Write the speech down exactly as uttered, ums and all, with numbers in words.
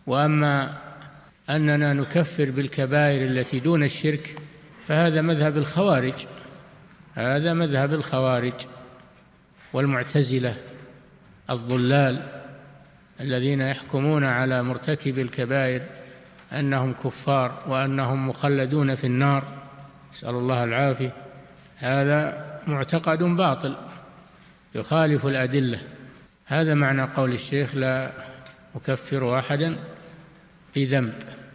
وأما أننا نكفر بالكبائر التي دون الشرك فهذا مذهب الخوارج، هذا مذهب الخوارج والمعتزلة الضلال الذين يحكمون على مرتكب الكبائر أنهم كفار وأنهم مخلدون في النار، نسأل الله العافية. هذا معتقد باطل يخالف الأدلة. هذا معنى قول الشيخ لا أكفر أحدا بذنب.